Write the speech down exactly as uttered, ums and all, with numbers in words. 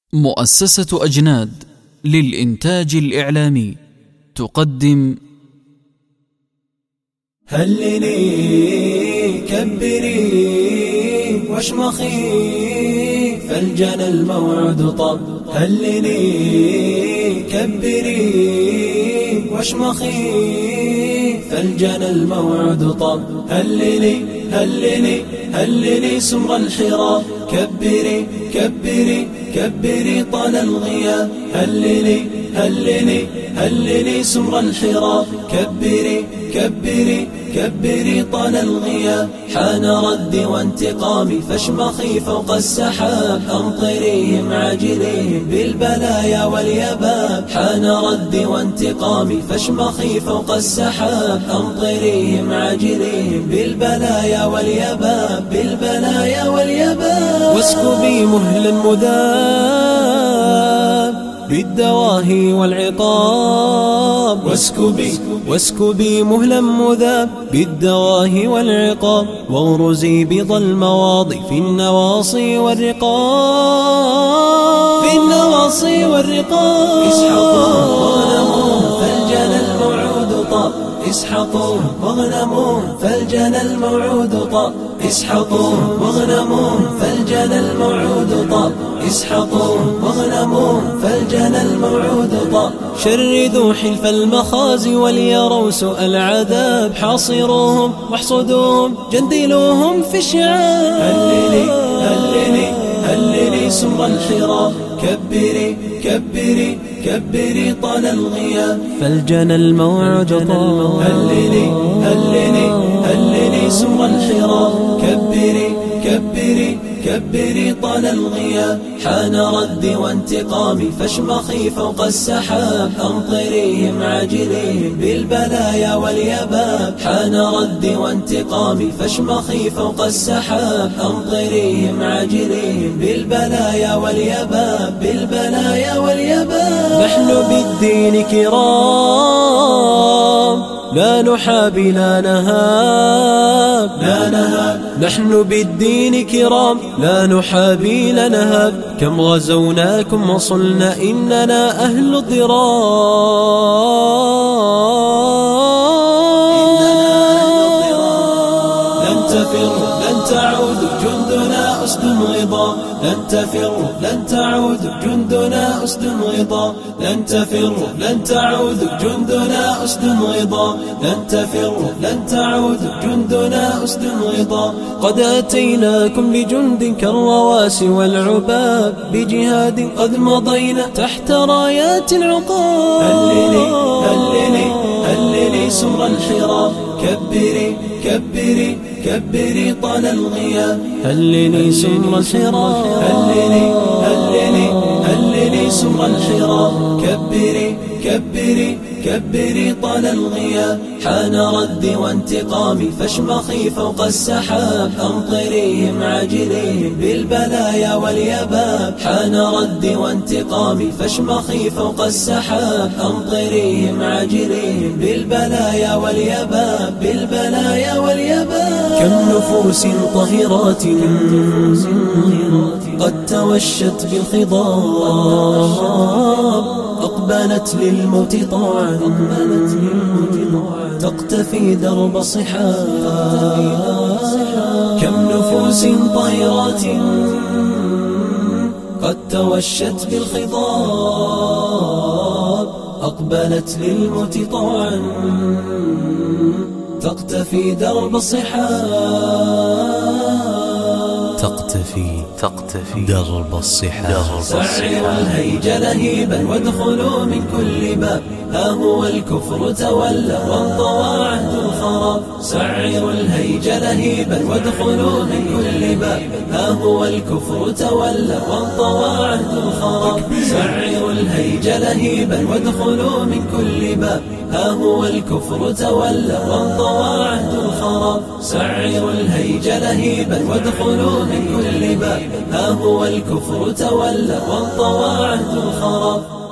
مؤسسة أجناد للإنتاج الإعلامي تقدم هللي كبري واشمخي فالجنى الموعد طب. هللي كبري واشمخي فالجنى الموعد طب. هللي هللي هللي سمر الحراب. كبري كبري كبري طال الغياب. هللي هللي هللي سمر الحراب. كبري كبري كبري طال الغياب. حان ردي وانتقامي فاشمخي فوق السحاب. أمطريهم عاجليهم بالبلايا واليباب. حان ردي وانتقامي فاشمخي فوق السحاب. أمطريهم عاجليهم بالبلايا واليباب. بالبلايا واليباب. واسكبي مهلا مذاب بالدواهي والعقاب. واسكبي واسكبي مهلا مذاب بالدواهي والعقاب. واغرزي بض المواضي في النواصي والرقاب. في النواصي والرقاب. اسحقوا واغنموا فالجنى الموعود طاب. اسحقوا واغنموا فالجنى الموعود طاب. اسحقوا واغنموا فالجنى الموعود طاب. اسحقوا واغنموا فالجنى الموعود طاب. شردوا حلف المخازي وليروا سوء العذاب. حاصروهم واحصدوهم جندلوهم في الشعاب. هللي هللي هللي سمر الحراب. كبري كبري كبري طال الغياب. فالجنى الموعد طاب. هللي هللي هللي سمر الحراب. كبري كبري كبري طال الغياب. حان ردي وانتقامي فاشمخي فوق السحاب. أمطريهم عاجليهم بالبلايا واليباب. حان ردي وانتقامي فاشمخي فوق السحاب. أمطريهم عاجليهم بالبلايا واليباب. بالبلايا واليباب. نحن بالدين كرام لا نحابي لا نهاب. لا نهاب. نحن بالدين كرام لا نحابي لا نهاب. كم غزوناكم وصلنا إننا أهل الضرار. لن تفروا لن تعودوا جندنا أسد غضا. لن تفروا لن تعودوا جندنا أسد غضا. لن تفروا لن تعودوا جندنا أسد غضا. لن تفروا لن تعودوا جندنا أسد غضا. قد أتيناكم بجند كالرواسي والعباب. بجهاد قد مضينا تحت رايات العقاب. هللي هللي هللي سمر الحراب. كبري كبري كبري طال الغياب. هللي سمر الحراب. هللي هللي هللي سمر الحراب. كبري كبري كبري طال الغياب. حان ردي وانتقامي فاشمخي فوق السحاب. أمطريهم عاجليهم بالبلايا واليباب. حان ردي وانتقامي فاشمخي فوق السحاب. أمطريهم عاجليهم بالبلايا واليباب. بالبلايا واليباب. كم نفوس طاهرات قد توشت بالخضاب. أقبلت للموت طوعا تقتفي درب الصحاب. كم نفوس طاهرات قد توشت بالخضاب. أقبلت للموت طوعا تقتفي درب الصحاب. تقتفي تقتفي درب الصحاب. سعروا الهيج لهيبا وادخلوا من كل باب. ها هو الكفر تولى وانطوى عهد الخراب. سعروا الهيج لهيبا وادخلوا من كل باب. ها هو الكفر تولى وانطوى عهد الخراب. سعروا الهيج لهيبا وادخلوا من كل باب. ها هو الكفر تولى وانطوى عهد الخراب. سعروا الهيج لهيبا وادخلوا من كل باب. ها هو الكفر تولى وانطوى عهد الخراب.